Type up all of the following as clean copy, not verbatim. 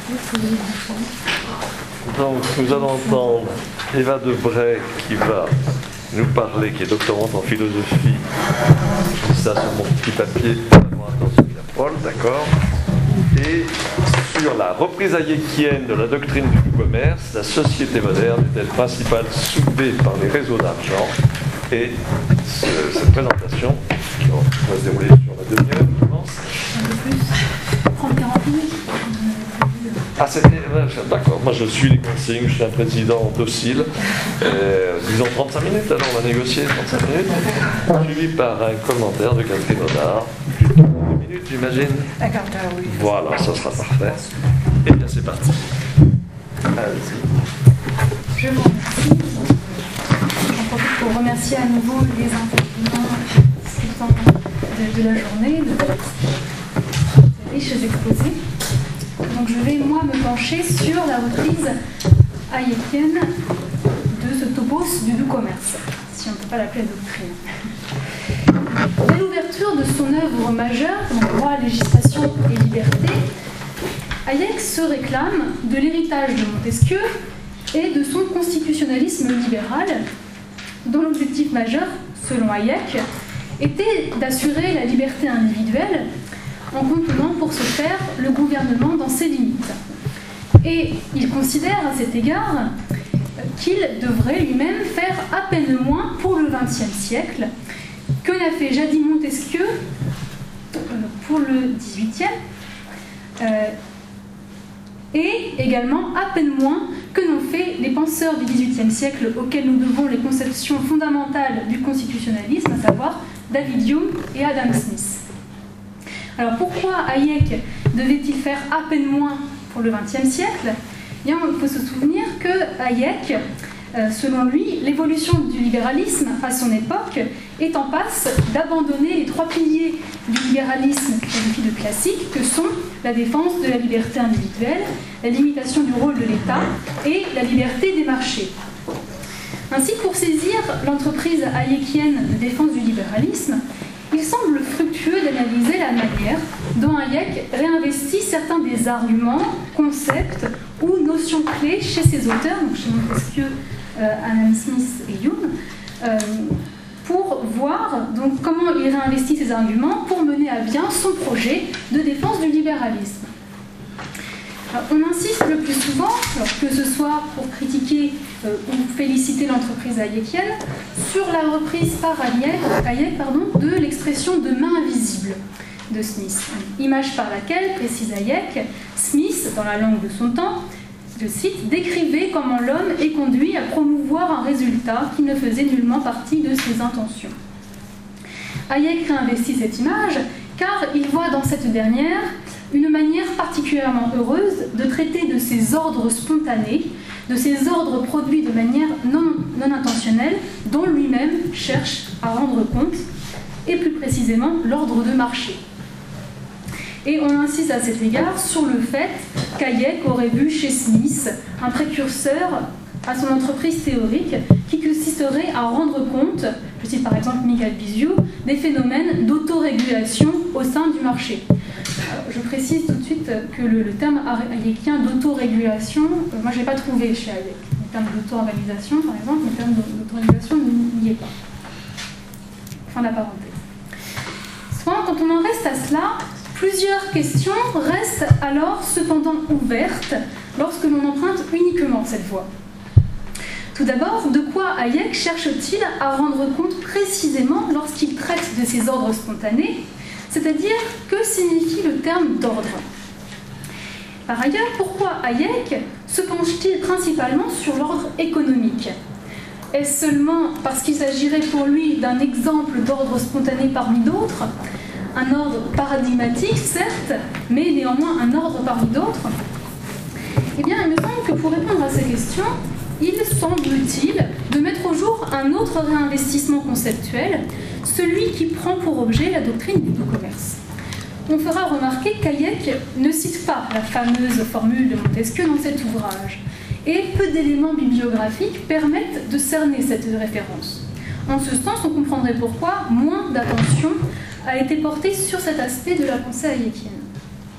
Donc, nous allons entendre Eva Debray qui va nous parler, qui est doctorante en philosophie. Je dis ça sur mon petit papier. Attention, Paul, d'accord. Et sur la reprise hayekienne de la doctrine du commerce, la société moderne est-elle principale soulevée par les réseaux d'argent? Et cette présentation, qui va se dérouler sur la demi-heure, je pense. Un peu plus, 30-40 minutes. Ah, c'était. D'accord, moi je suis les consignes, je suis un président docile. Disons 35 minutes, alors on va négocier 35 minutes. Suivi par un commentaire de Catherine Audard. 2 minutes, j'imagine. D'accord, oui. Voilà, ça sera parfait. Et bien c'est parti. Allez-y. Je vous remercie. J'en profite pour remercier à nouveau les intervenants de la journée, de ces riches exposés. Donc je vais, moi, me pencher sur la reprise hayekienne de ce topos du doux commerce, si on ne peut pas l'appeler doctrine. Dès l'ouverture de son œuvre majeure, donc Droit, législation et liberté, Hayek se réclame de l'héritage de Montesquieu et de son constitutionnalisme libéral, dont l'objectif majeur, selon Hayek, était d'assurer la liberté individuelle en contenant pour ce faire le gouvernement dans ses limites. Et il considère à cet égard qu'il devrait lui-même faire à peine moins pour le XXe siècle que n'a fait jadis Montesquieu pour le XVIIIe, et également à peine moins que n'ont fait les penseurs du XVIIIe siècle auxquels nous devons les conceptions fondamentales du constitutionnalisme, à savoir David Hume et Adam Smith. Alors pourquoi Hayek devait-il faire à peine moins pour le XXe siècle? Eh bien, il faut se souvenir que Hayek, selon lui, l'évolution du libéralisme à son époque est en passe d'abandonner les 3 piliers du libéralisme qualifié de classique que sont la défense de la liberté individuelle, la limitation du rôle de l'État et la liberté des marchés. Ainsi, pour saisir l'entreprise hayekienne de défense du libéralisme, il semble fructueux d'analyser la manière dont Hayek réinvestit certains des arguments, concepts ou notions clés chez ses auteurs, donc chez Montesquieu, Adam Smith et Hume, pour voir donc, comment il réinvestit ces arguments pour mener à bien son projet de défense du libéralisme. Alors, on insiste le plus souvent, alors que ce soit pour critiquer ou féliciter l'entreprise hayekienne, sur la reprise par Hayek de l'expression de main invisible de Smith. Image par laquelle, précise Hayek, Smith, dans la langue de son temps, je cite, décrivait comment l'homme est conduit à promouvoir un résultat qui ne faisait nullement partie de ses intentions. Hayek réinvestit cette image car il voit dans cette dernière une manière particulièrement heureuse de traiter de ces ordres spontanés, de ces ordres produits de manière non intentionnelle, dont lui-même cherche à rendre compte, et plus précisément l'ordre de marché. Et on insiste à cet égard sur le fait qu'Hayek aurait vu chez Smith un précurseur à son entreprise théorique qui consisterait à rendre compte, je cite par exemple Michael Biziou, des phénomènes d'autorégulation au sein du marché. Alors, je précise tout de suite que le terme hayekien d'autorégulation, moi je ne l'ai pas trouvé chez Hayek. Le terme d'auto-organisation, par exemple, le terme d'autorégulation n'y est pas. Fin de la parenthèse. Cependant, quand on en reste à cela, plusieurs questions restent alors cependant ouvertes lorsque l'on emprunte uniquement cette voie. Tout d'abord, de quoi Hayek cherche-t-il à rendre compte précisément lorsqu'il traite de ces ordres spontanés, c'est-à-dire que signifie le terme d'ordre? Par ailleurs, pourquoi Hayek se penche-t-il principalement sur l'ordre économique? Est-ce seulement parce qu'il s'agirait pour lui d'un exemple d'ordre spontané parmi d'autres, un ordre paradigmatique, certes, mais néanmoins un ordre parmi d'autres? Eh bien, il me semble que pour répondre à ces questions, il semble-t-il de mettre au jour un autre réinvestissement conceptuel, celui qui prend pour objet la doctrine du commerce. On fera remarquer qu'Hayek ne cite pas la fameuse formule de Montesquieu dans cet ouvrage, et peu d'éléments bibliographiques permettent de cerner cette référence. En ce sens, on comprendrait pourquoi moins d'attention a été portée sur cet aspect de la pensée hayekienne.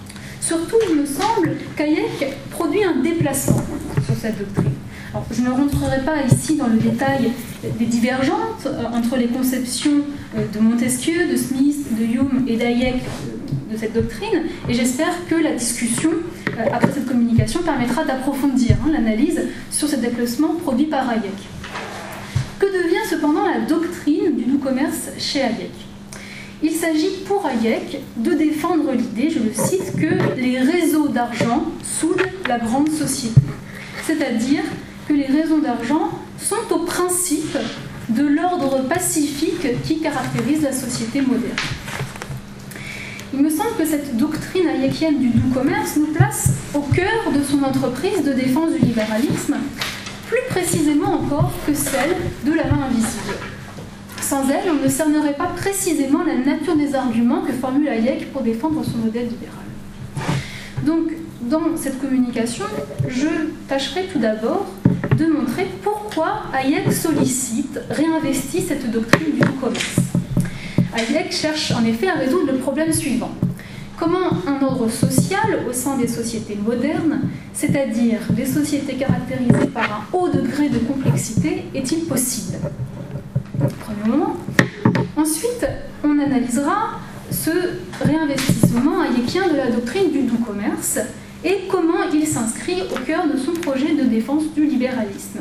Surtout, il me semble qu'Hayek produit un déplacement sur cette doctrine. Alors, je ne rentrerai pas ici dans le détail des divergences entre les conceptions de Montesquieu, de Smith, de Hume et d'Hayek de cette doctrine, et j'espère que la discussion, après cette communication, permettra d'approfondir l'analyse sur ce déplacement produit par Hayek. Que devient cependant la doctrine du doux commerce chez Hayek ? Il s'agit pour Hayek de défendre l'idée, je le cite, que les réseaux d'argent soudent la grande société. C'est-à-dire que les réseaux d'argent sont au principe de l'ordre pacifique qui caractérise la société moderne. Il me semble que cette doctrine hayekienne du doux commerce nous place au cœur de son entreprise de défense du libéralisme, plus précisément encore que celle de la main invisible. Sans elle, on ne cernerait pas précisément la nature des arguments que formule Hayek pour défendre son modèle libéral. Donc, dans cette communication, je tâcherai tout d'abord de montrer pourquoi Hayek sollicite, réinvestit cette doctrine du doux commerce. Hayek cherche en effet à résoudre le problème suivant. Comment un ordre social au sein des sociétés modernes, c'est-à-dire des sociétés caractérisées par un haut degré de complexité, est-il possible ? Premièrement. Ensuite, on analysera ce réinvestissement hayekien de la doctrine du doux commerce et comment il s'inscrit au cœur de son projet de défense du libéralisme.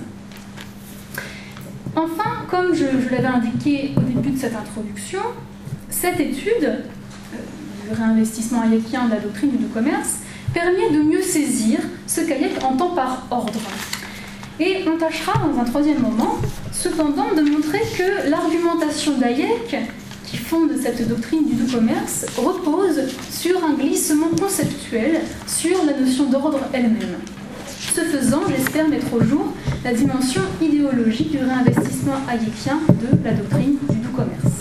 Enfin, comme je l'avais indiqué au début de cette introduction, cette étude, le réinvestissement hayekien de la doctrine du doux commerce, permet de mieux saisir ce qu'Hayek entend par ordre. Et on tâchera, dans un troisième moment, cependant, de montrer que l'argumentation d'Hayek, qui fonde cette doctrine du doux commerce, repose sur un glissement conceptuel sur la notion d'ordre elle-même. Ce faisant, j'espère mettre au jour la dimension idéologique du réinvestissement hayekien de la doctrine du doux commerce.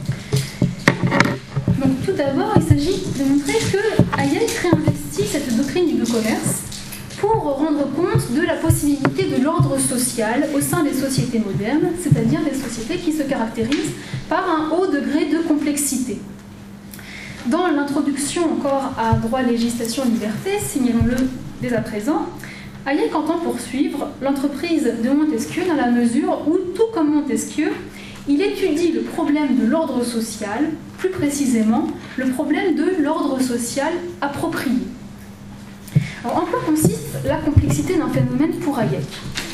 Donc, tout d'abord, il s'agit de montrer que Hayek réinvestit cette doctrine du doux commerce pour rendre compte de la possibilité de l'ordre social au sein des sociétés modernes, c'est-à-dire des sociétés qui se caractérisent par un haut degré de complexité. Dans l'introduction encore à Droit, législation, liberté, signalons-le dès à présent, Hayek entend poursuivre l'entreprise de Montesquieu dans la mesure où, tout comme Montesquieu, il étudie le problème de l'ordre social, plus précisément le problème de l'ordre social approprié. Alors, en quoi consiste la complexité d'un phénomène pour Hayek ?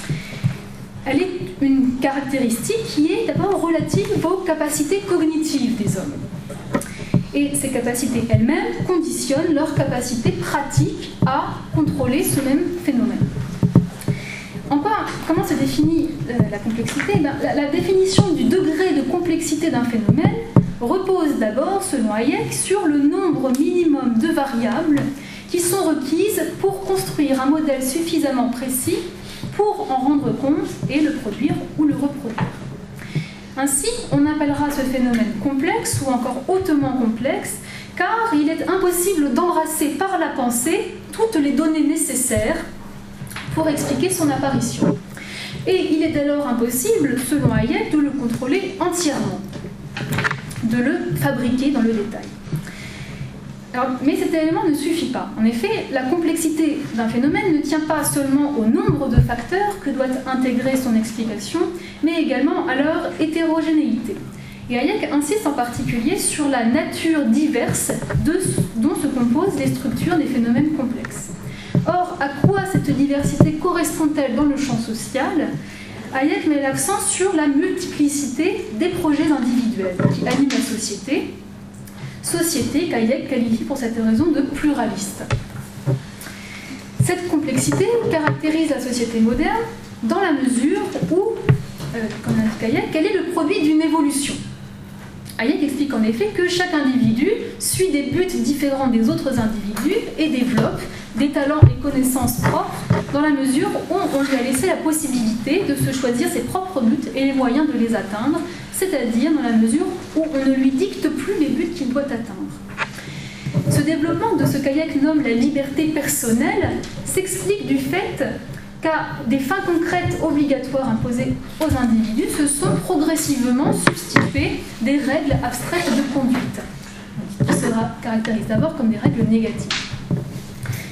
Elle est une caractéristique qui est d'abord relative aux capacités cognitives des hommes. Et ces capacités elles-mêmes conditionnent leur capacité pratique à contrôler ce même phénomène. Comment se définit la complexité ? La définition du degré de complexité d'un phénomène repose d'abord, selon Hayek, sur le nombre minimum de variables qui sont requises pour construire un modèle suffisamment précis pour en rendre compte et le produire ou le reproduire. Ainsi, on appellera ce phénomène complexe ou encore hautement complexe, car il est impossible d'embrasser par la pensée toutes les données nécessaires pour expliquer son apparition. Et il est alors impossible, selon Hayek, de le contrôler entièrement, de le fabriquer dans le détail. Alors, mais cet élément ne suffit pas. En effet, la complexité d'un phénomène ne tient pas seulement au nombre de facteurs que doit intégrer son explication, mais également à leur hétérogénéité. Et Hayek insiste en particulier sur la nature diverse dont se composent les structures des phénomènes complexes. Or, à quoi cette diversité correspond-elle dans le champ social ? Hayek met l'accent sur la multiplicité des projets individuels qui animent la société qu'Hayek qualifie pour cette raison de pluraliste. Cette complexité caractérise la société moderne dans la mesure où, comme l'indique Hayek, elle est le produit d'une évolution. Hayek explique en effet que chaque individu suit des buts différents des autres individus et développe des talents et connaissances propres dans la mesure où on lui a laissé la possibilité de se choisir ses propres buts et les moyens de les atteindre, c'est-à-dire dans la mesure où on ne lui dicte plus les buts qu'il doit atteindre. Ce développement de ce qu'Hayek nomme la liberté personnelle s'explique du fait qu'à des fins concrètes obligatoires imposées aux individus se sont progressivement substituées des règles abstraites de conduite, qui se caractérisent d'abord comme des règles négatives.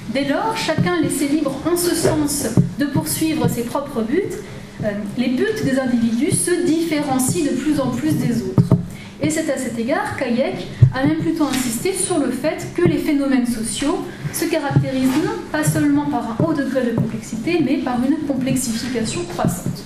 Dès lors, chacun laissé libre en ce sens de poursuivre ses propres buts, les buts des individus se différencient de plus en plus des autres. Et c'est à cet égard qu'Hayek a même plutôt insisté sur le fait que les phénomènes sociaux se caractérisent non pas seulement par un haut degré de complexité, mais par une complexification croissante.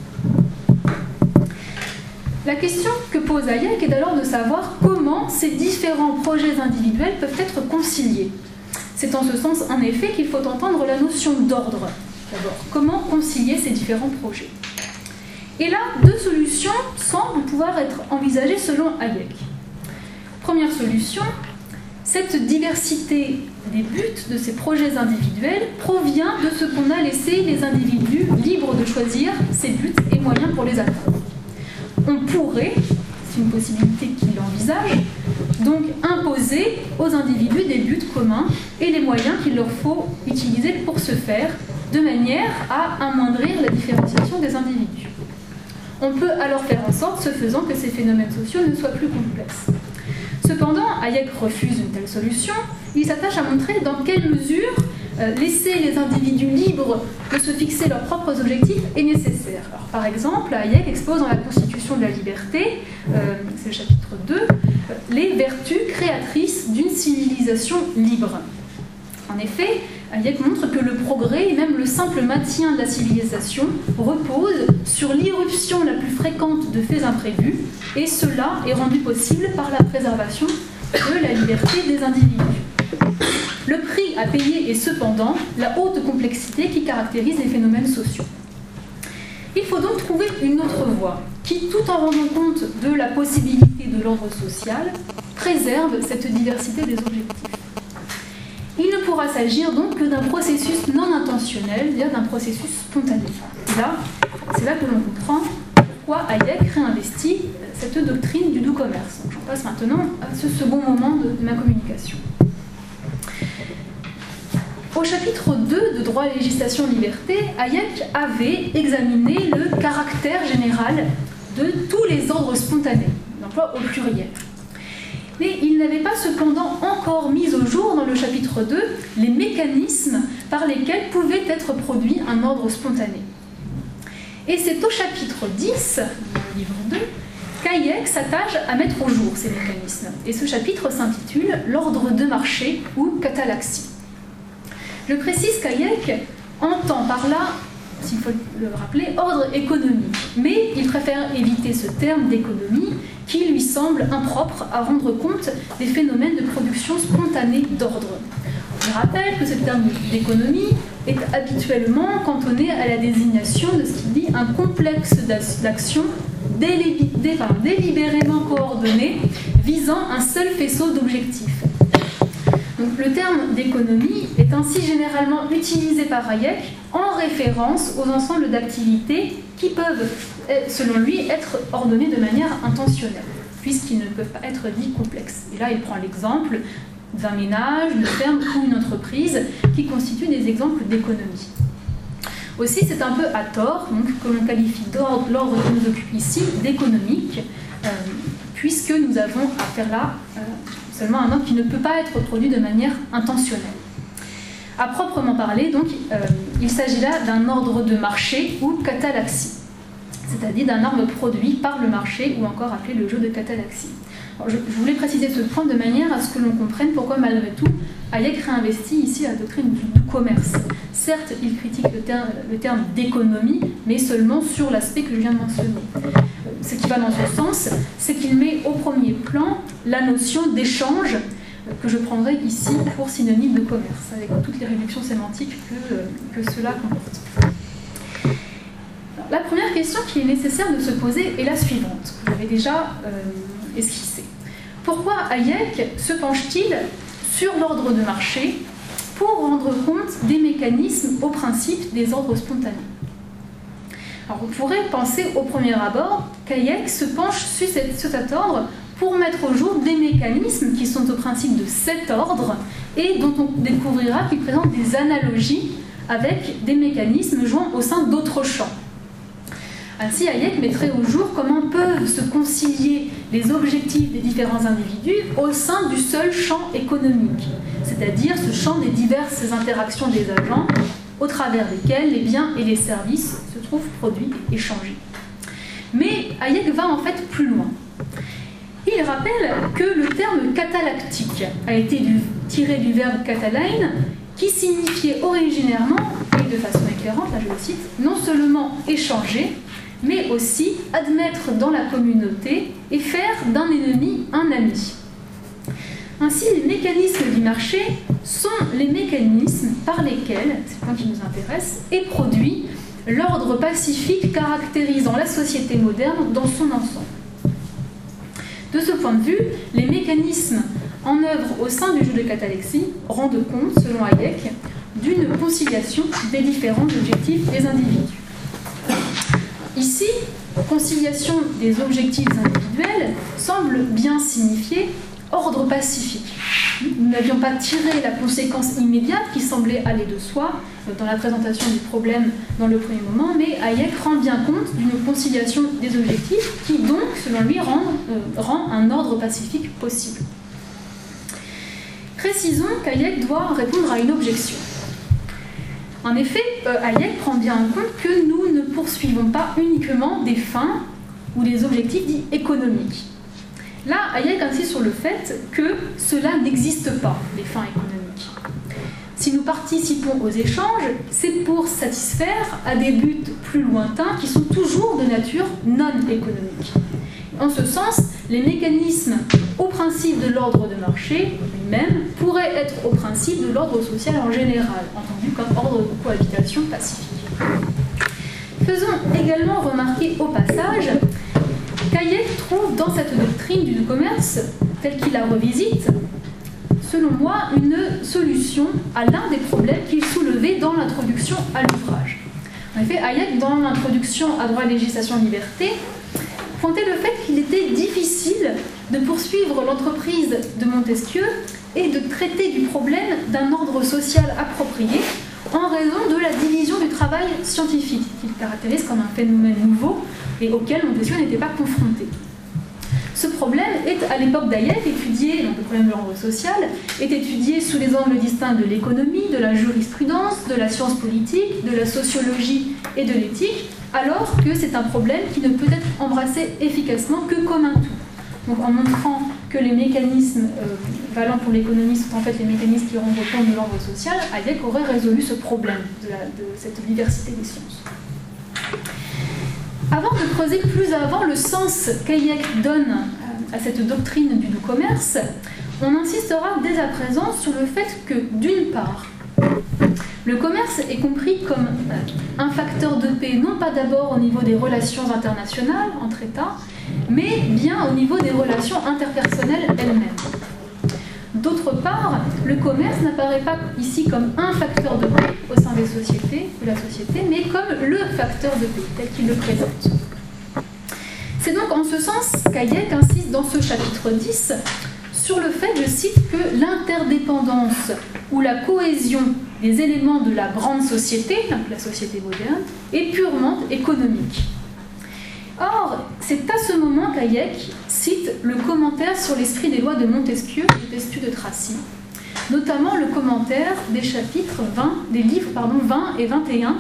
La question que pose Hayek est alors de savoir comment ces différents projets individuels peuvent être conciliés. C'est en ce sens, en effet, qu'il faut entendre la notion d'ordre. D'abord, comment concilier ces différents projets? Et là, deux solutions semblent pouvoir être envisagées selon Hayek. Première solution, cette diversité des buts de ces projets individuels provient de ce qu'on a laissé les individus libres de choisir ces buts et moyens pour les atteindre. On pourrait, c'est une possibilité qu'il envisage, donc imposer aux individus des buts communs et les moyens qu'il leur faut utiliser pour ce faire, de manière à amoindrir la différenciation des individus. On peut alors faire en sorte, ce faisant, que ces phénomènes sociaux ne soient plus complexes. Cependant, Hayek refuse une telle solution. Il s'attache à montrer dans quelle mesure laisser les individus libres de se fixer leurs propres objectifs est nécessaire. Alors, par exemple, Hayek expose dans la Constitution de la liberté, c'est le chapitre 2, les vertus créatrices d'une civilisation libre. En effet, Hayek montre que le progrès et même le simple maintien de la civilisation repose sur l'irruption la plus fréquente de faits imprévus, et cela est rendu possible par la préservation de la liberté des individus. Le prix à payer est cependant la haute complexité qui caractérise les phénomènes sociaux. Il faut donc trouver une autre voie qui, tout en rendant compte de la possibilité de l'ordre social, préserve cette diversité des objectifs. Il ne pourra s'agir donc que d'un processus non intentionnel, c'est-à-dire d'un processus spontané. Là, c'est là que l'on comprend pourquoi Hayek réinvestit cette doctrine du doux commerce. J'en passe maintenant à ce second moment de ma communication. Au chapitre 2 de Droit, législation, liberté, Hayek avait examiné le caractère général de tous les ordres spontanés, l'emploi au pluriel. Mais il n'avait pas cependant encore mis au jour dans le chapitre 2 les mécanismes par lesquels pouvait être produit un ordre spontané. Et c'est au chapitre 10, du livre 2, qu'Hayek s'attache à mettre au jour ces mécanismes. Et ce chapitre s'intitule « L'ordre de marché » ou « catalaxie ». Je précise qu'Hayek entend par là, s'il faut le rappeler, ordre économique. Mais il préfère éviter ce terme d'économie qui lui semble impropre à rendre compte des phénomènes de production spontanée d'ordre. Je rappelle que ce terme d'économie est habituellement cantonné à la désignation de ce qu'il dit un complexe d'actions délibérément coordonnées visant un seul faisceau d'objectifs. Donc, le terme d'économie est ainsi généralement utilisé par Hayek en référence aux ensembles d'activités qui peuvent, selon lui, être ordonnées de manière intentionnelle, puisqu'ils ne peuvent pas être dits complexes. Et là, il prend l'exemple d'un ménage, une ferme ou une entreprise qui constituent des exemples d'économie. Aussi, c'est un peu à tort donc, que l'on qualifie l'ordre qui nous occupe ici d'économique, puisque nous avons affaire là seulement à un ordre qui ne peut pas être produit de manière intentionnelle. À proprement parler, donc, il s'agit là d'un ordre de marché ou catalaxie, c'est-à-dire d'un ordre produit par le marché ou encore appelé le jeu de catalaxie. Alors, je voulais préciser ce point de manière à ce que l'on comprenne pourquoi, malgré tout, Hayek réinvestit ici la doctrine du commerce. Certes, il critique le terme d'économie, mais seulement sur l'aspect que je viens de mentionner. Ce qui va dans ce sens, c'est qu'il met au premier plan la notion d'échange, que je prendrai ici pour synonyme de commerce, avec toutes les réductions sémantiques que cela comporte. Alors, la première question qu'il est nécessaire de se poser est la suivante, que j'avais déjà esquissée. Pourquoi Hayek se penche-t-il sur l'ordre de marché pour rendre compte des mécanismes au principe des ordres spontanés? Alors, on pourrait penser au premier abord qu'Hayek se penche sur cet ordre pour mettre au jour des mécanismes qui sont au principe de cet ordre et dont on découvrira qu'ils présentent des analogies avec des mécanismes jouant au sein d'autres champs. Ainsi, Hayek mettrait au jour comment peuvent se concilier les objectifs des différents individus au sein du seul champ économique, c'est-à-dire ce champ des diverses interactions des agents au travers desquels les biens et les services se trouvent produits et échangés. Mais Hayek va en fait plus loin. Il rappelle que le terme catalactique a été tiré du verbe catalain, qui signifiait originairement, et de façon éclairante, là je le cite, non seulement échanger, mais aussi admettre dans la communauté et faire d'un ennemi un ami. Ainsi, les mécanismes du marché sont les mécanismes par lesquels, c'est le point qui nous intéresse, est produit l'ordre pacifique caractérisant la société moderne dans son ensemble. De ce point de vue, les mécanismes en œuvre au sein du jeu de catalexie rendent compte, selon Hayek, d'une conciliation des différents objectifs des individus. Ici, conciliation des objectifs individuels semble bien signifier ordre pacifique. Nous n'avions pas tiré la conséquence immédiate qui semblait aller de soi dans la présentation du problème dans le premier moment, mais Hayek rend bien compte d'une conciliation des objectifs qui donc, selon lui, rend un ordre pacifique possible. Précisons qu'Hayek doit répondre à une objection. En effet, Hayek prend bien en compte que nous ne poursuivons pas uniquement des fins ou des objectifs dits économiques. Là, Hayek insiste sur le fait que cela n'existe pas, les fins économiques. Si nous participons aux échanges, c'est pour satisfaire à des buts plus lointains qui sont toujours de nature non économique. En ce sens, les mécanismes au principe de l'ordre de marché lui-même pourraient être au principe de l'ordre social en général, entendu comme ordre de cohabitation pacifique. Faisons également remarquer au passage qu'Hayek trouve dans cette doctrine du commerce, telle qu'il la revisite, selon moi, une solution à l'un des problèmes qu'il soulevait dans l'introduction à l'ouvrage. En effet, Hayek, dans l'introduction à Droit, législation, liberté, pointait le fait qu'il était difficile de poursuivre l'entreprise de Montesquieu et de traiter du problème d'un ordre social approprié en raison de la division du travail scientifique, qu'il caractérise comme un phénomène nouveau et auquel Montesquieu n'était pas confronté. Ce problème est, à l'époque d'Hayek, étudié, donc le problème de l'ordre social, est étudié sous les angles distincts de l'économie, de la jurisprudence, de la science politique, de la sociologie et de l'éthique, alors que c'est un problème qui ne peut être embrassé efficacement que comme un tout. Donc en montrant que les mécanismes valants pour l'économie sont en fait les mécanismes qui rendent compte de l'ordre social, Hayek aurait résolu ce problème de cette diversité des sciences. Avant de creuser plus avant le sens qu'Hayek donne à cette doctrine du commerce, on insistera dès à présent sur le fait que, d'une part, le commerce est compris comme un facteur de paix, non pas d'abord au niveau des relations internationales entre États, mais bien au niveau des relations interpersonnelles elles-mêmes. D'autre part, le commerce n'apparaît pas ici comme un facteur de paix au sein de la société, mais comme le facteur de paix, tel qu'il le présente. C'est donc en ce sens qu'Hayek insiste dans ce chapitre 10 sur le fait, je cite, que l'interdépendance ou la cohésion des éléments de la grande société, donc la société moderne, est purement économique. Or, c'est à ce moment qu'Hayek cite le commentaire sur l'esprit des lois de Montesquieu et d'Estu de Tracy, notamment le commentaire des chapitres 20, des livres 20 et 21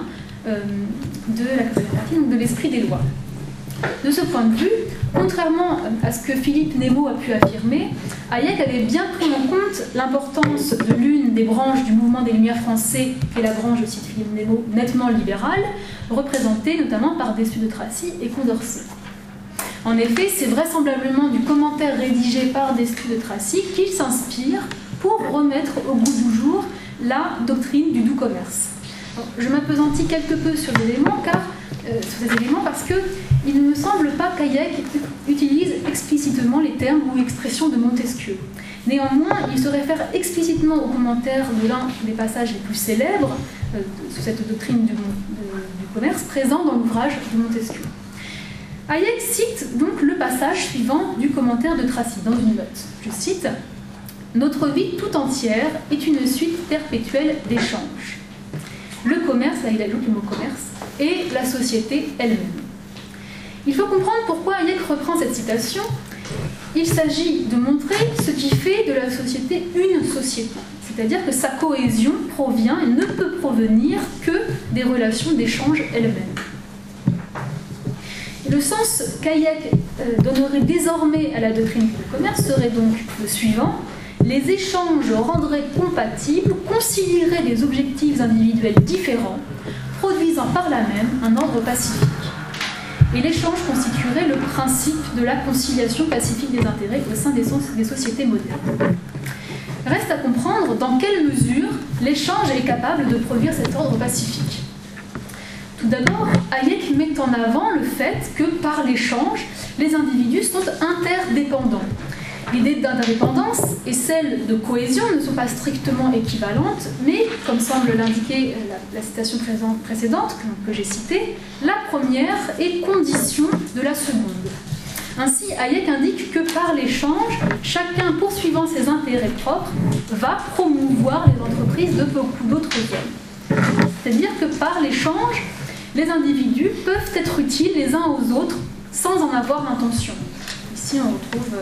de la cartographie, donc de l'esprit des lois. De ce point de vue, contrairement à ce que Philippe Nemo a pu affirmer, Hayek avait bien pris en compte l'importance de l'une des branches du mouvement des Lumières français, qui est la branche, je cite Philippe Nemo, nettement libérale, représentée notamment par Destu de Tracy et Condorcet. En effet, c'est vraisemblablement du commentaire rédigé par Destu de Tracy qu'il s'inspire pour remettre au goût du jour la doctrine du doux commerce. Alors, je m'appesantis quelque peu sur ces éléments parce qu'il ne me semble pas qu'Hayek utilise explicitement les termes ou expressions de Montesquieu. Néanmoins, il se réfère explicitement au commentaire de l'un des passages les plus célèbres sur cette doctrine du commerce présent dans l'ouvrage de Montesquieu. Hayek cite donc le passage suivant du commentaire de Tracy dans une note. Je cite « Notre vie tout entière est une suite perpétuelle d'échanges. Le commerce, là il ajoute le mot commerce, et la société elle-même. Il faut comprendre pourquoi Hayek reprend cette citation. Il s'agit de montrer ce qui fait de la société une société. C'est-à-dire que sa cohésion provient et ne peut provenir que des relations d'échange elles-mêmes. Le sens qu'Hayek donnerait désormais à la doctrine du commerce serait donc le suivant. Les échanges rendraient compatibles, concilieraient des objectifs individuels différents, produisant par là même un ordre pacifique. Et l'échange constituerait le principe de la conciliation pacifique des intérêts au sein des sociétés modernes. Reste à comprendre dans quelle mesure l'échange est capable de produire cet ordre pacifique. Tout d'abord, Hayek met en avant le fait que par l'échange, les individus sont interdépendants. L'idée d'interdépendance et celle de cohésion ne sont pas strictement équivalentes, mais, comme semble l'indiquer la citation précédente que j'ai citée, la première est condition de la seconde. Ainsi, Hayek indique que par l'échange, chacun poursuivant ses intérêts propres va promouvoir les entreprises de beaucoup d'autres hommes. C'est-à-dire que par l'échange, les individus peuvent être utiles les uns aux autres sans en avoir l'intention. Ici, on retrouve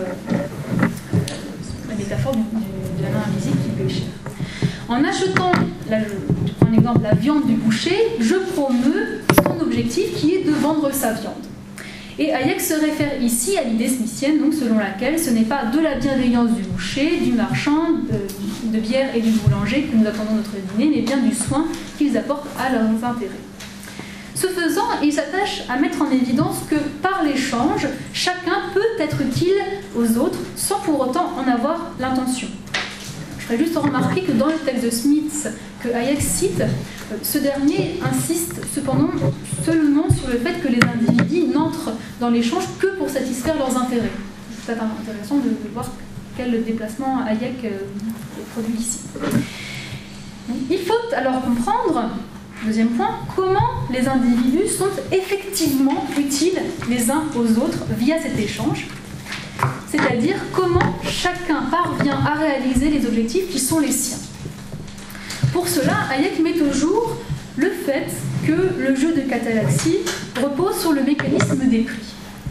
la métaphore de la main invisible qui pêche. En achetant, là je prends un exemple, la viande du boucher, je promeus son objectif qui est de vendre sa viande. Et Hayek se réfère ici à l'idée smithienne, donc selon laquelle ce n'est pas de la bienveillance du boucher, du marchand, de bière et du boulanger que nous attendons notre dîner, mais bien du soin qu'ils apportent à leurs intérêts. Ce faisant, il s'attache à mettre en évidence que par l'échange, chacun peut être utile aux autres sans pour autant en avoir l'intention. Je ferai juste remarquer que dans le texte de Smith que Hayek cite, ce dernier insiste cependant seulement sur le fait que les individus n'entrent dans l'échange que pour satisfaire leurs intérêts. C'est peut-être intéressant de voir quel déplacement Hayek produit ici. Il faut alors comprendre, deuxième point, comment les individus sont effectivement utiles les uns aux autres via cet échange, c'est-à-dire comment chacun parvient à réaliser les objectifs qui sont les siens. Pour cela, Hayek met au jour le fait que le jeu de catalaxie repose sur le mécanisme des prix.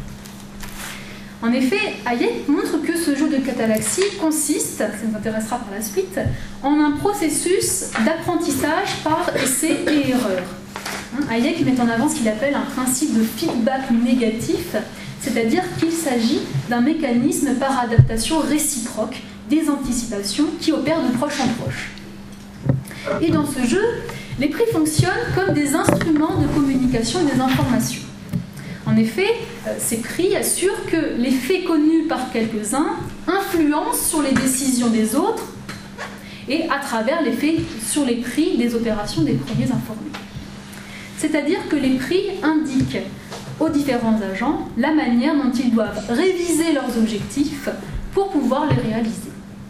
En effet, Hayek montre que ce jeu de catalaxie consiste, ça nous intéressera par la suite, en un processus d'apprentissage par essai et erreur. Hayek met en avant ce qu'il appelle un principe de feedback négatif, c'est-à-dire qu'il s'agit d'un mécanisme par adaptation réciproque des anticipations qui opèrent de proche en proche. Et dans ce jeu, les prix fonctionnent comme des instruments de communication et des informations. En effet, ces prix assurent que les faits connus par quelques-uns influencent sur les décisions des autres et à travers les faits sur les prix des opérations des premiers informés. C'est-à-dire que les prix indiquent aux différents agents la manière dont ils doivent réviser leurs objectifs pour pouvoir les réaliser.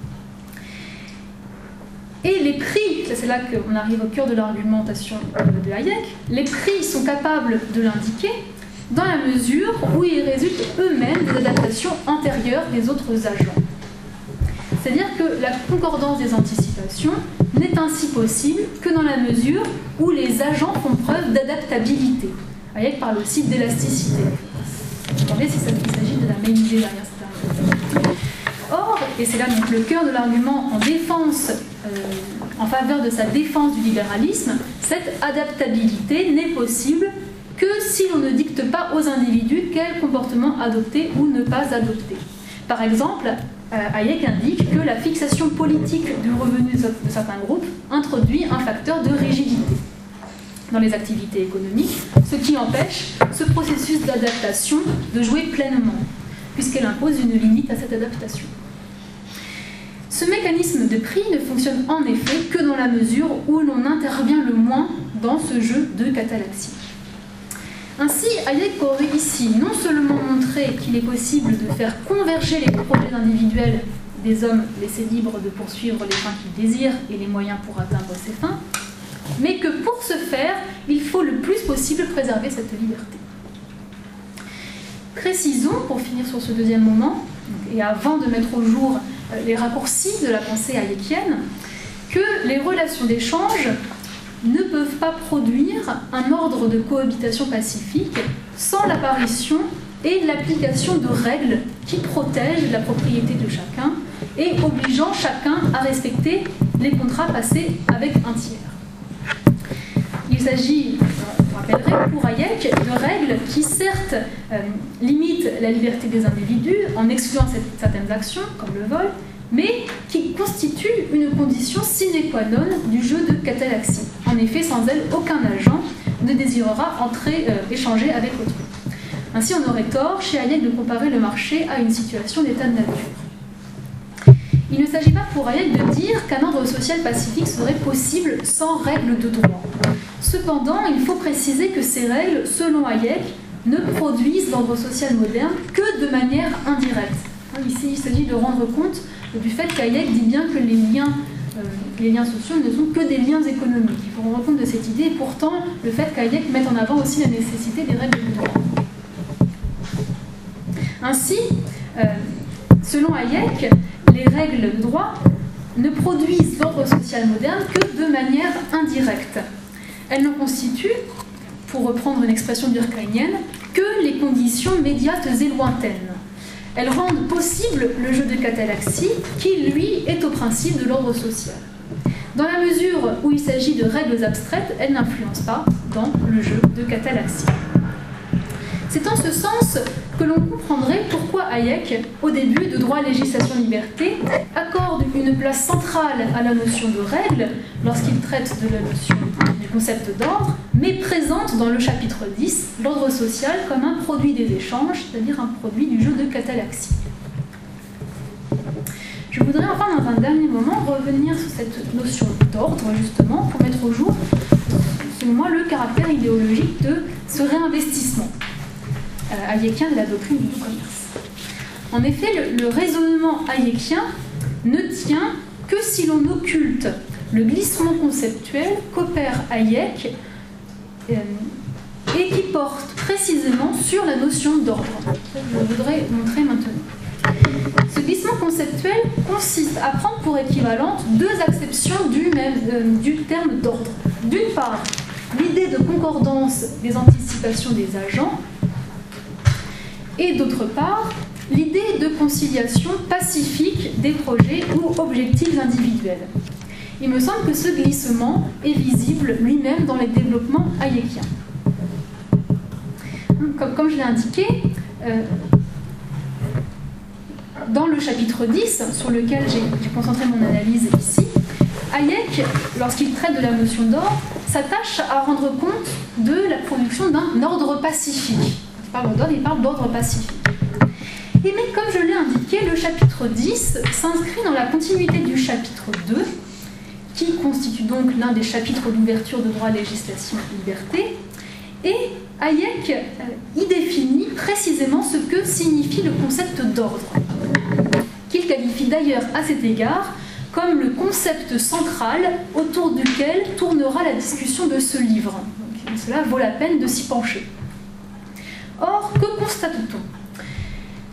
Et les prix, c'est là qu'on arrive au cœur de l'argumentation de Hayek, les prix sont capables de l'indiquer dans la mesure où ils résultent eux-mêmes des adaptations antérieures des autres agents. C'est-à-dire que la concordance des anticipations n'est ainsi possible que dans la mesure où les agents font preuve d'adaptabilité. Hayek parle aussi d'élasticité. Regardez s'il s'agit de la même idée derrière cette argumentation. Or, et c'est là donc le cœur de l'argument en défense, en faveur de sa défense du libéralisme, cette adaptabilité n'est possible que si l'on ne dicte pas aux individus quel comportement adopter ou ne pas adopter. Par exemple, Hayek indique que la fixation politique du revenu de certains groupes introduit un facteur de rigidité dans les activités économiques, ce qui empêche ce processus d'adaptation de jouer pleinement, puisqu'elle impose une limite à cette adaptation. Ce mécanisme de prix ne fonctionne en effet que dans la mesure où l'on intervient le moins dans ce jeu de catalaxie. Ainsi, Hayek aurait ici non seulement montré qu'il est possible de faire converger les projets individuels des hommes laissés libres de poursuivre les fins qu'ils désirent et les moyens pour atteindre ces fins, mais que pour ce faire, il faut le plus possible préserver cette liberté. Précisons, pour finir sur ce deuxième moment, et avant de mettre au jour les raccourcis de la pensée hayekienne, que les relations d'échange ne peuvent pas produire un ordre de cohabitation pacifique sans l'apparition et l'application de règles qui protègent la propriété de chacun et obligeant chacun à respecter les contrats passés avec un tiers. Il s'agit, je rappellerai, pour Hayek, de règles qui certes limitent la liberté des individus en excluant certaines actions, comme le vol, mais qui constituent une condition sine qua non du jeu de catalaxie. En effet, sans elle, aucun agent ne désirera échanger avec autrui. Ainsi, on aurait tort chez Hayek de comparer le marché à une situation d'état de nature. Il ne s'agit pas pour Hayek de dire qu'un ordre social pacifique serait possible sans règles de droit. Cependant, il faut préciser que ces règles, selon Hayek, ne produisent l'ordre social moderne que de manière indirecte. Ici, il s'agit de rendre compte du fait qu'Hayek dit bien que les liens sociaux ne sont que des liens économiques. Il faut rendre compte de cette idée, et pourtant, le fait qu'Hayek mette en avant aussi la nécessité des règles de droit. Ainsi, selon Hayek, les règles de droit ne produisent l'ordre social moderne que de manière indirecte. Elles ne constituent, pour reprendre une expression durkheimienne, que les conditions médiates et lointaines. Elles rendent possible le jeu de catalaxie qui, lui, est au principe de l'ordre social. Dans la mesure où il s'agit de règles abstraites, elles n'influencent pas dans le jeu de catalaxie. C'est en ce sens que l'on comprendrait pourquoi Hayek, au début de Droit, législation, liberté, accorde une place centrale à la notion de règle lorsqu'il traite de la notion du concept d'ordre, mais présente dans le chapitre 10 l'ordre social comme un produit des échanges, c'est-à-dire un produit du jeu de catalaxie. Je voudrais enfin, dans un dernier moment, revenir sur cette notion d'ordre, justement, pour mettre au jour, selon moi, le caractère idéologique de ce réinvestissement hayekien de la doctrine du commerce. En effet, le raisonnement hayekien ne tient que si l'on occulte le glissement conceptuel qu'opère Hayek et qui porte précisément sur la notion d'ordre. Je voudrais montrer maintenant. Ce glissement conceptuel consiste à prendre pour équivalente deux acceptions du terme d'ordre. D'une part, l'idée de concordance des anticipations des agents, et d'autre part, l'idée de conciliation pacifique des projets ou objectifs individuels. Il me semble que ce glissement est visible lui-même dans les développements hayekiens. Comme je l'ai indiqué, dans le chapitre 10, sur lequel j'ai concentré mon analyse ici, Hayek, lorsqu'il traite de la notion d'ordre, s'attache à rendre compte de la production d'un ordre pacifique. Il parle d'ordre pacifique. Et mais comme je l'ai indiqué, le chapitre 10 s'inscrit dans la continuité du chapitre 2, qui constitue donc l'un des chapitres d'ouverture de droit, législation et liberté, et Hayek y définit précisément ce que signifie le concept d'ordre, qu'il qualifie d'ailleurs à cet égard comme le concept central autour duquel tournera la discussion de ce livre. Donc, cela vaut la peine de s'y pencher. Or, que constate-t-on ?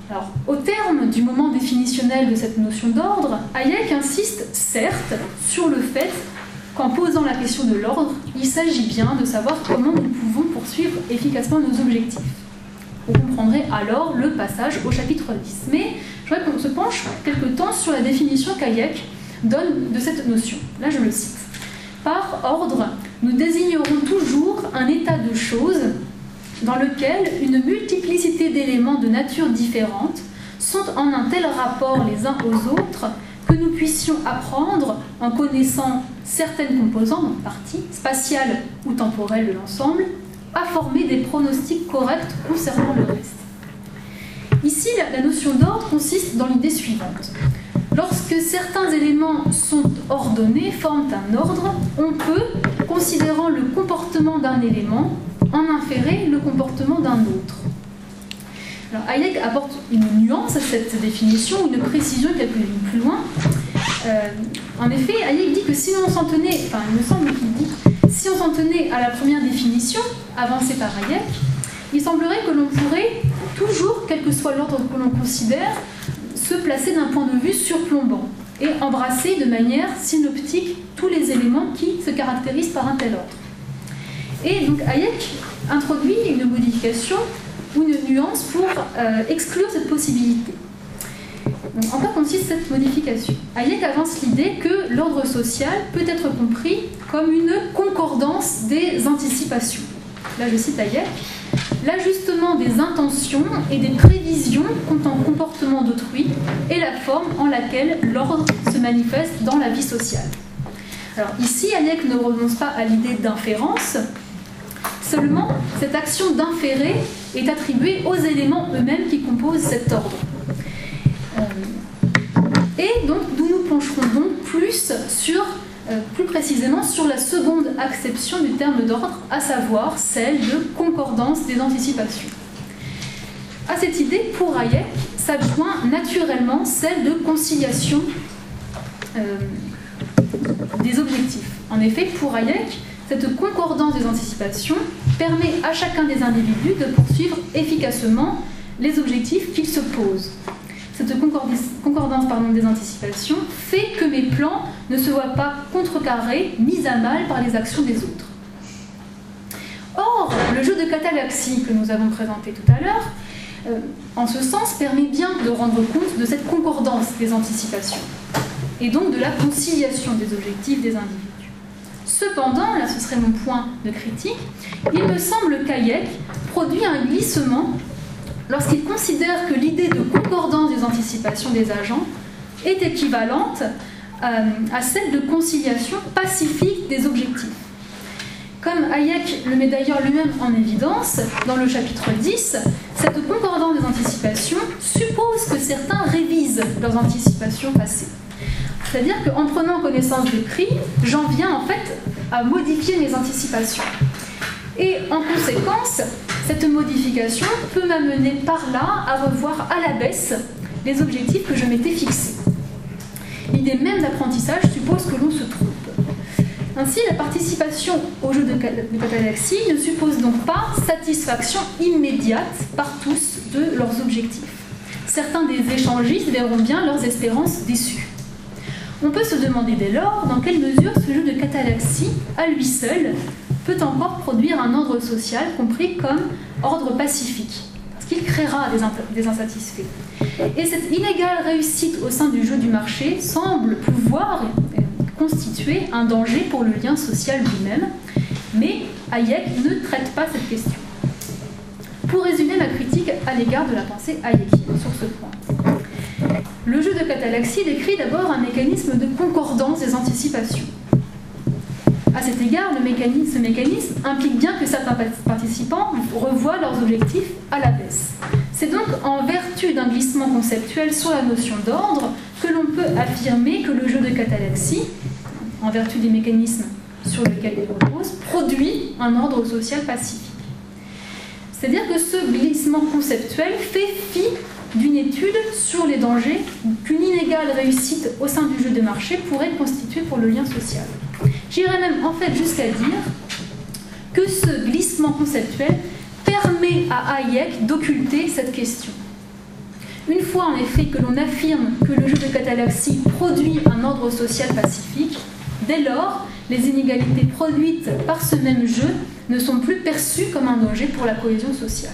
Alors, au terme du moment définitionnel de cette notion d'ordre, Hayek insiste certes sur le fait qu'en posant la question de l'ordre, il s'agit bien de savoir comment nous pouvons poursuivre efficacement nos objectifs. Vous comprendrez alors le passage au chapitre 10. Mais je voudrais qu'on se penche quelque temps sur la définition qu'Hayek donne de cette notion. Là, je le cite. Par ordre, nous désignerons toujours un état de choses dans lequel une multiplicité d'éléments de nature différente sont en un tel rapport les uns aux autres que nous puissions apprendre, en connaissant certaines composantes, en partie, spatiales ou temporelles de l'ensemble, à former des pronostics corrects concernant le reste. Ici, la notion d'ordre consiste dans l'idée suivante. Lorsque certains éléments sont ordonnés, forment un ordre, on peut, considérant le comportement d'un élément, en inférer le comportement d'un autre. Alors, Hayek apporte une nuance à cette définition, une précision quelques lignes plus loin. En effet, Hayek dit que si on s'en tenait, enfin il me semble qu'il dit, si on s'en tenait à la première définition avancée par Hayek, il semblerait que l'on pourrait toujours, quel que soit l'ordre que l'on considère, se placer d'un point de vue surplombant et embrasser de manière synoptique tous les éléments qui se caractérisent par un tel ordre. Et donc Hayek introduit une modification ou une nuance pour exclure cette possibilité. Donc, en quoi consiste cette modification? Hayek avance l'idée que l'ordre social peut être compris comme une concordance des anticipations. Là, je cite Hayek. L'ajustement des intentions et des prévisions quant au comportement d'autrui est la forme en laquelle l'ordre se manifeste dans la vie sociale. Alors ici, Hayek ne renonce pas à l'idée d'inférence, seulement cette action d'inférer est attribuée aux éléments eux-mêmes qui composent cet ordre. Et donc nous nous pencherons donc plus précisément sur la seconde acception du terme d'ordre, à savoir celle de concordance des anticipations. À cette idée, pour Hayek, s'adjoint naturellement celle de conciliation des objectifs. En effet, pour Hayek, cette concordance des anticipations permet à chacun des individus de poursuivre efficacement les objectifs qu'ils se posent. Cette concordance des anticipations fait que mes plans ne se voient pas contrecarrés, mis à mal par les actions des autres. Or, le jeu de catalaxie que nous avons présenté tout à l'heure, en ce sens, permet bien de rendre compte de cette concordance des anticipations, et donc de la conciliation des objectifs des individus. Cependant, là ce serait mon point de critique, il me semble qu'Hayek produit un glissement lorsqu'il considère que l'idée de concordance des anticipations des agents est équivalente à celle de conciliation pacifique des objectifs. Comme Hayek le met d'ailleurs lui-même en évidence, dans le chapitre 10, cette concordance des anticipations suppose que certains révisent leurs anticipations passées. C'est-à-dire qu'en prenant connaissance des prix, j'en viens en fait à modifier mes anticipations. Et en conséquence, cette modification peut m'amener par là à revoir à la baisse les objectifs que je m'étais fixés. L'idée même d'apprentissage suppose que l'on se trompe. Ainsi, la participation au jeu de catalaxie ne suppose donc pas satisfaction immédiate par tous de leurs objectifs. Certains des échangistes verront bien leurs espérances déçues. On peut se demander dès lors dans quelle mesure ce jeu de catalaxie, à lui seul, peut encore produire un ordre social compris comme ordre pacifique, parce qu'il créera des insatisfaits. Et cette inégale réussite au sein du jeu du marché semble pouvoir constituer un danger pour le lien social lui-même, mais Hayek ne traite pas cette question. Pour résumer ma critique à l'égard de la pensée hayekienne sur ce point. Le jeu de catalaxie décrit d'abord un mécanisme de concordance des anticipations. À cet égard, ce mécanisme implique bien que certains participants revoient leurs objectifs à la baisse. C'est donc en vertu d'un glissement conceptuel sur la notion d'ordre que l'on peut affirmer que le jeu de catalaxie, en vertu des mécanismes sur lesquels il repose, produit un ordre social pacifique. C'est-à-dire que ce glissement conceptuel fait fi d'une étude sur les dangers qu'une inégale réussite au sein du jeu de marché pourrait constituer pour le lien social. J'irais même en fait jusqu'à dire que ce glissement conceptuel permet à Hayek d'occulter cette question. Une fois en effet que l'on affirme que le jeu de catalaxie produit un ordre social pacifique, dès lors, les inégalités produites par ce même jeu ne sont plus perçues comme un danger pour la cohésion sociale.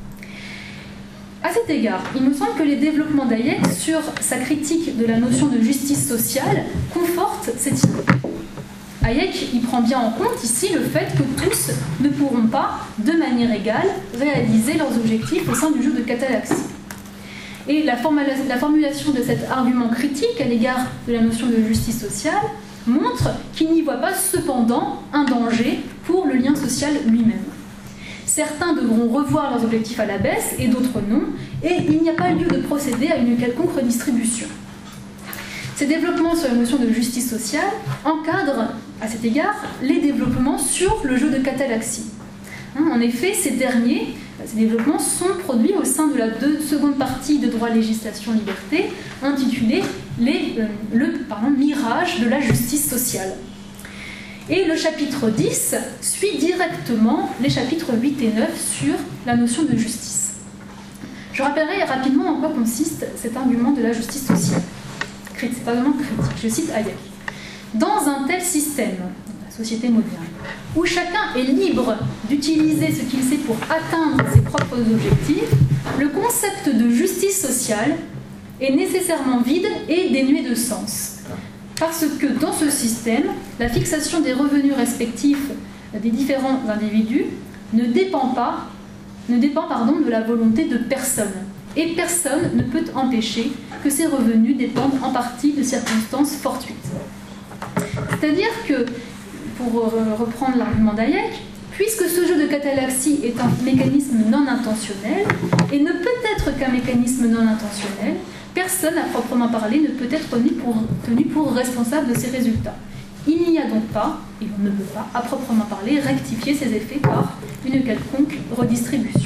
À cet égard, il me semble que les développements d'Hayek sur sa critique de la notion de justice sociale confortent cette idée. Hayek y prend bien en compte ici le fait que tous ne pourront pas, de manière égale, réaliser leurs objectifs au sein du jeu de catalaxie. Et la formulation de cet argument critique à l'égard de la notion de justice sociale montre qu'il n'y voit pas cependant un danger pour le lien social lui-même. Certains devront revoir leurs objectifs à la baisse et d'autres non, et il n'y a pas lieu de procéder à une quelconque redistribution. Ces développements sur la notion de justice sociale encadrent, à cet égard, les développements sur le jeu de catalaxie. En effet, ces développements sont produits au sein de la seconde partie de droit, législation, liberté, intitulée le mirage de la justice sociale. Et le chapitre 10 suit directement les chapitres 8 et 9 sur la notion de justice. Je rappellerai rapidement en quoi consiste cet argument de la justice sociale. C'est pas vraiment critique, je cite Hayek. Dans un tel système, la société moderne, où chacun est libre d'utiliser ce qu'il sait pour atteindre ses propres objectifs, le concept de justice sociale est nécessairement vide et dénué de sens. Parce que dans ce système, la fixation des revenus respectifs des différents individus ne dépend de la volonté de personne. Et personne ne peut empêcher que ces revenus dépendent en partie de circonstances fortuites. C'est-à-dire que, pour reprendre l'argument d'Hayek, puisque ce jeu de catalaxie est un mécanisme non intentionnel, et ne peut être qu'un mécanisme non intentionnel, personne, à proprement parler, ne peut être tenu pour responsable de ces résultats. Il n'y a donc pas, et on ne peut pas, à proprement parler, rectifier ces effets par une quelconque redistribution.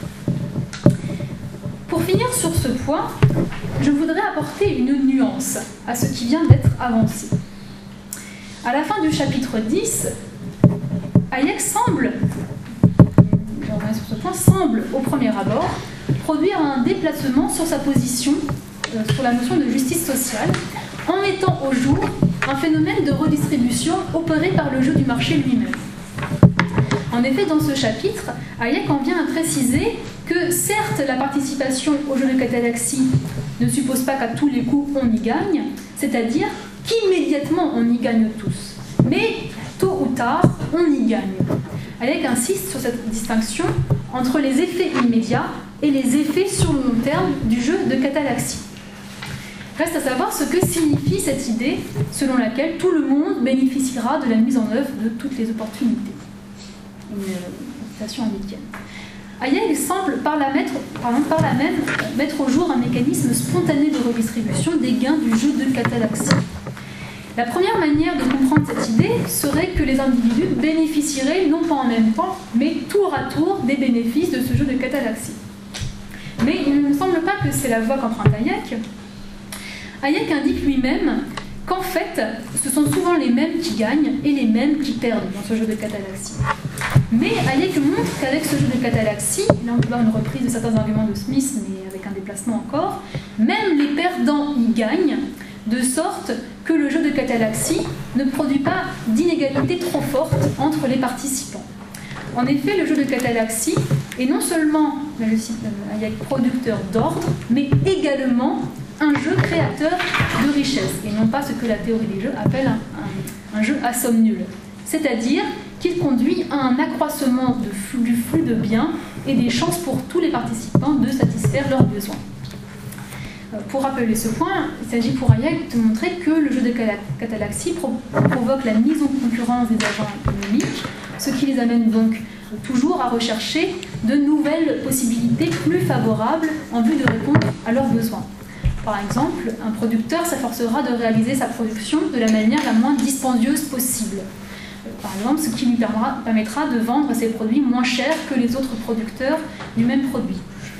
Pour finir sur ce point, je voudrais apporter une nuance à ce qui vient d'être avancé. À la fin du chapitre 10, Hayek semble, au premier abord, produire un déplacement sur sa position sur la notion de justice sociale, en mettant au jour un phénomène de redistribution opéré par le jeu du marché lui-même. En effet, dans ce chapitre, Hayek en vient à préciser que certes, la participation au jeu de catalaxie ne suppose pas qu'à tous les coups on y gagne, c'est-à-dire qu'immédiatement on y gagne tous. Mais tôt ou tard, on y gagne. Hayek insiste sur cette distinction entre les effets immédiats et les effets sur le long terme du jeu de catalaxie. Reste à savoir ce que signifie cette idée selon laquelle tout le monde bénéficiera de la mise en œuvre de toutes les opportunités. Une citation américaine. Hayek semble par là même mettre au jour un mécanisme spontané de redistribution des gains du jeu de catalaxie. La première manière de comprendre cette idée serait que les individus bénéficieraient non pas en même temps, mais tour à tour des bénéfices de ce jeu de catalaxie. Mais il ne me semble pas que c'est la voie qu'emprunte Hayek. Hayek indique lui-même qu'en fait, ce sont souvent les mêmes qui gagnent et les mêmes qui perdent dans ce jeu de catalaxie. Mais Hayek montre qu'avec ce jeu de catalaxie, là on voit une reprise de certains arguments de Smith, mais avec un déplacement encore, même les perdants y gagnent, de sorte que le jeu de catalaxie ne produit pas d'inégalité trop forte entre les participants. En effet, le jeu de catalaxie est non seulement, là je cite Hayek, producteur d'ordre, mais également un jeu créateur de richesse, et non pas ce que la théorie des jeux appelle un jeu à somme nulle. C'est-à-dire qu'il conduit à un accroissement du flux de biens et des chances pour tous les participants de satisfaire leurs besoins. Pour rappeler ce point, il s'agit pour Hayek de montrer que le jeu de catalaxie provoque la mise en concurrence des agents économiques, ce qui les amène donc toujours à rechercher de nouvelles possibilités plus favorables en vue de répondre à leurs besoins. Par exemple, un producteur s'efforcera de réaliser sa production de la manière la moins dispendieuse possible. Par exemple, ce qui lui permettra de vendre ses produits moins chers que les autres producteurs du même produit.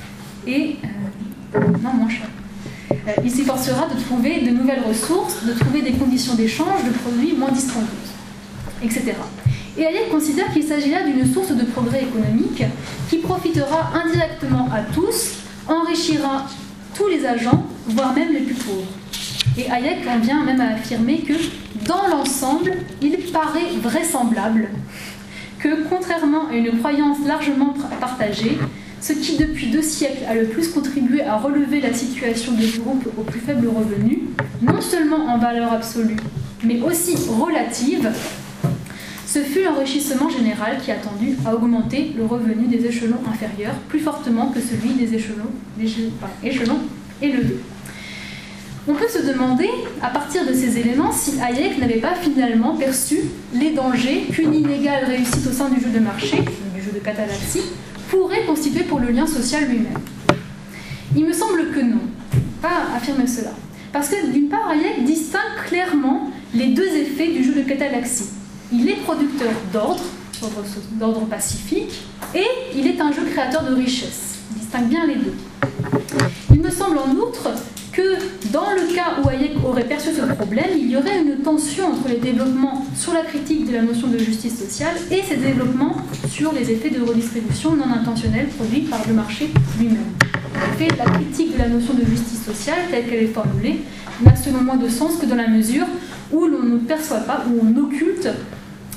Moins cher. Il s'efforcera de trouver de nouvelles ressources, de trouver des conditions d'échange de produits moins dispendieuses, etc. Et Hayek considère qu'il s'agit là d'une source de progrès économique qui profitera indirectement à tous, enrichira tous les agents, voire même les plus pauvres. Et Hayek en vient même à affirmer que, dans l'ensemble, il paraît vraisemblable que, contrairement à une croyance largement partagée, ce qui depuis 2 siècles a le plus contribué à relever la situation des groupes aux plus faibles revenus, non seulement en valeur absolue, mais aussi relative, ce fut l'enrichissement général qui a tendu à augmenter le revenu des échelons inférieurs plus fortement que celui des échelons élevés. On peut se demander, à partir de ces éléments, si Hayek n'avait pas finalement perçu les dangers qu'une inégale réussite au sein du jeu de marché, du jeu de catalaxie, pourrait constituer pour le lien social lui-même. Il me semble que non, pas affirmer cela. Parce que d'une part, Hayek distingue clairement les 2 effets du jeu de catalaxie. Il est producteur d'ordre pacifique, et il est un jeu créateur de richesse. Il distingue bien les 2. Il me semble en outre que dans le cas où Hayek aurait perçu ce problème, il y aurait une tension entre les développements sur la critique de la notion de justice sociale et ces développements sur les effets de redistribution non intentionnelle produits par le marché lui-même. En fait, la critique de la notion de justice sociale, telle qu'elle est formulée, n'a selon moi de sens que dans la mesure où l'on ne perçoit pas, où on occulte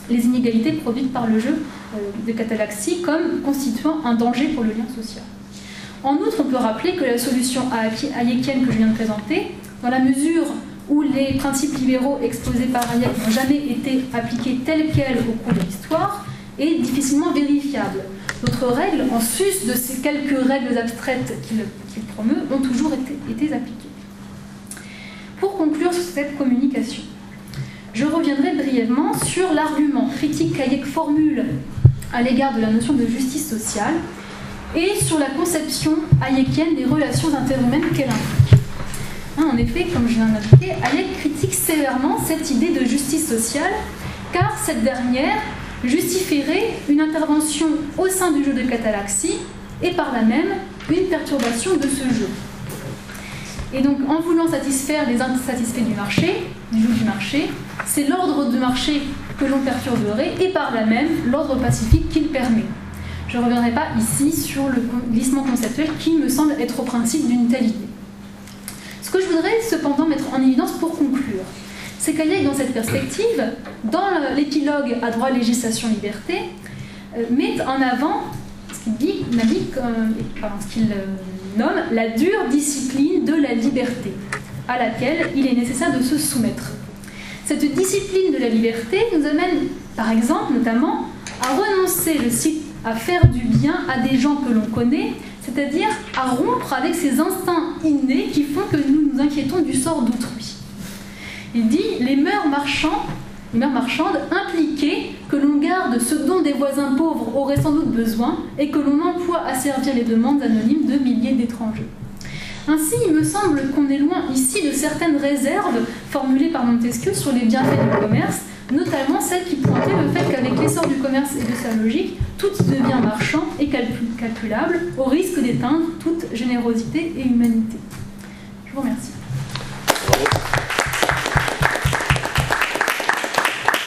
les inégalités produites par le jeu de catalaxie comme constituant un danger pour le lien social. En outre, on peut rappeler que la solution hayekienne que je viens de présenter, dans la mesure où les principes libéraux exposés par Hayek n'ont jamais été appliqués tels quels au cours de l'histoire, est difficilement vérifiable. D'autres règles, en sus de ces quelques règles abstraites qu'il promeut, ont toujours été appliquées. Pour conclure sur cette communication, je reviendrai brièvement sur l'argument critique qu'Hayek formule à l'égard de la notion de justice sociale et sur la conception hayekienne des relations interhumaines qu'elle implique. En effet, comme je viens d'indiquer, Hayek critique sévèrement cette idée de justice sociale, car cette dernière justifierait une intervention au sein du jeu de catalaxie et par là même une perturbation de ce jeu. Et donc, en voulant satisfaire les insatisfaits du marché, du jeu du marché, c'est l'ordre du marché que l'on perturberait et par là même l'ordre pacifique qu'il permet. Je ne reviendrai pas ici sur le glissement conceptuel qui me semble être au principe d'une telle idée. Ce que je voudrais cependant mettre en évidence pour conclure, c'est qu'Hayek, dans cette perspective, dans l'épilogue à droit, législation, liberté, met en avant ce qu'il nomme la dure discipline de la liberté, à laquelle il est nécessaire de se soumettre. Cette discipline de la liberté nous amène, par exemple, notamment, à renoncer, je cite, à faire du bien à des gens que l'on connaît, c'est-à-dire à rompre avec ces instincts innés qui font que nous nous inquiétons du sort d'autrui. Il dit « les mœurs marchandes impliquaient que l'on garde ce dont des voisins pauvres auraient sans doute besoin et que l'on emploie à servir les demandes anonymes de milliers d'étrangers. » Ainsi, il me semble qu'on est loin ici de certaines réserves formulées par Montesquieu sur les bienfaits du commerce, notamment celle qui pointait le fait qu'avec l'essor du commerce et de sa logique, tout devient marchand et calculable, au risque d'éteindre toute générosité et humanité. Je vous remercie.